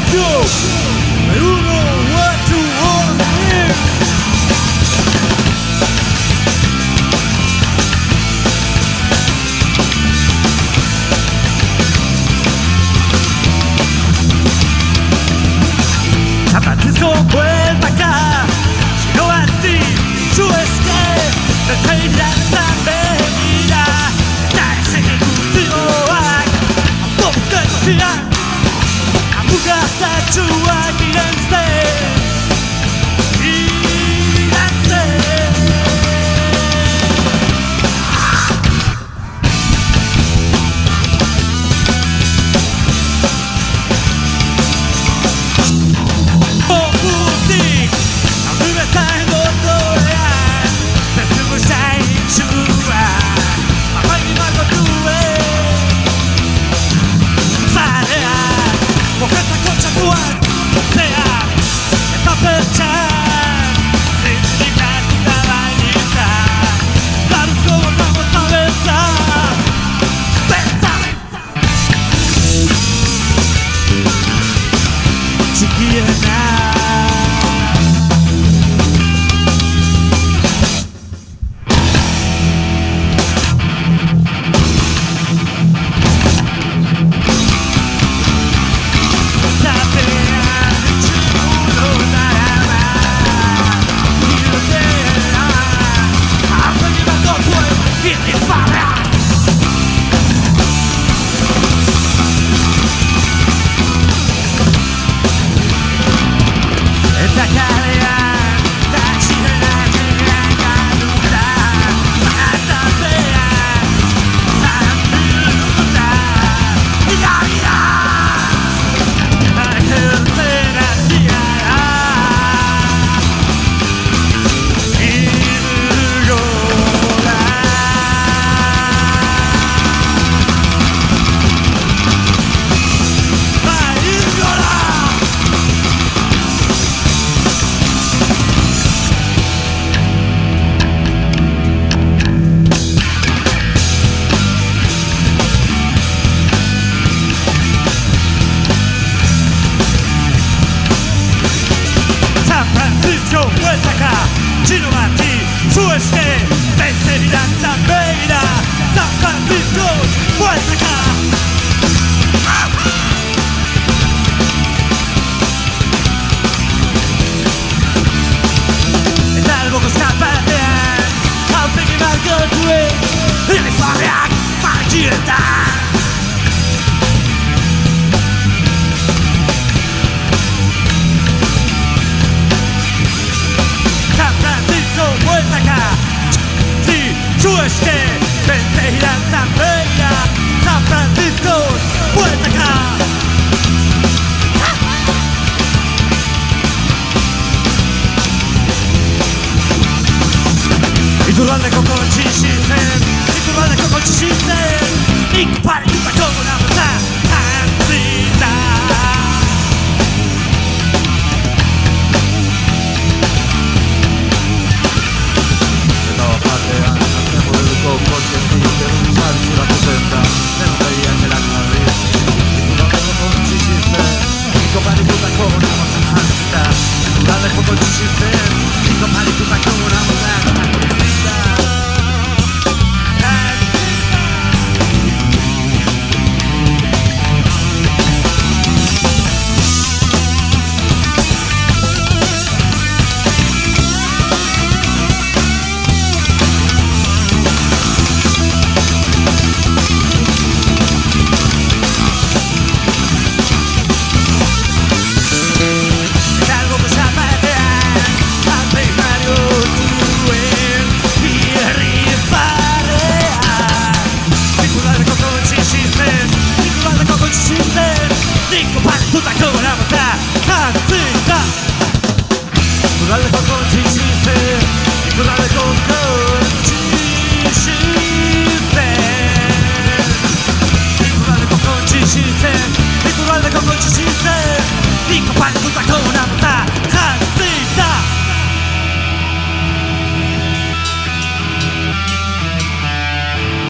Tokyo, you know what you want to hear. San Francisco, vuelta acá, si no a ti, su escape, te irá también, mira, la ejecutivo, a poco de ciudad. Mugasa chua giranste giranste Poputik Amrubetan gotorean Zezugu zaitxua Mapaini marko due Zarean Moketzako txakuan, zean, eta pertsan, zintzikatuta bainita, laruzko borramo zabeza, beza! Txikiena vuelta acá, Chino Martí, su escape, venceridad tan bella, San Francisco, vuelta acá. Et algo que zapatean, aurpegi marko duen, irrifarreak martietan. Vuelta acá, sí, su escape, venceridad tan bella, San Francisco, vuelta acá. Iturraldeko kontxixi zen, Iturraldeko kontxixi zen, nik parki.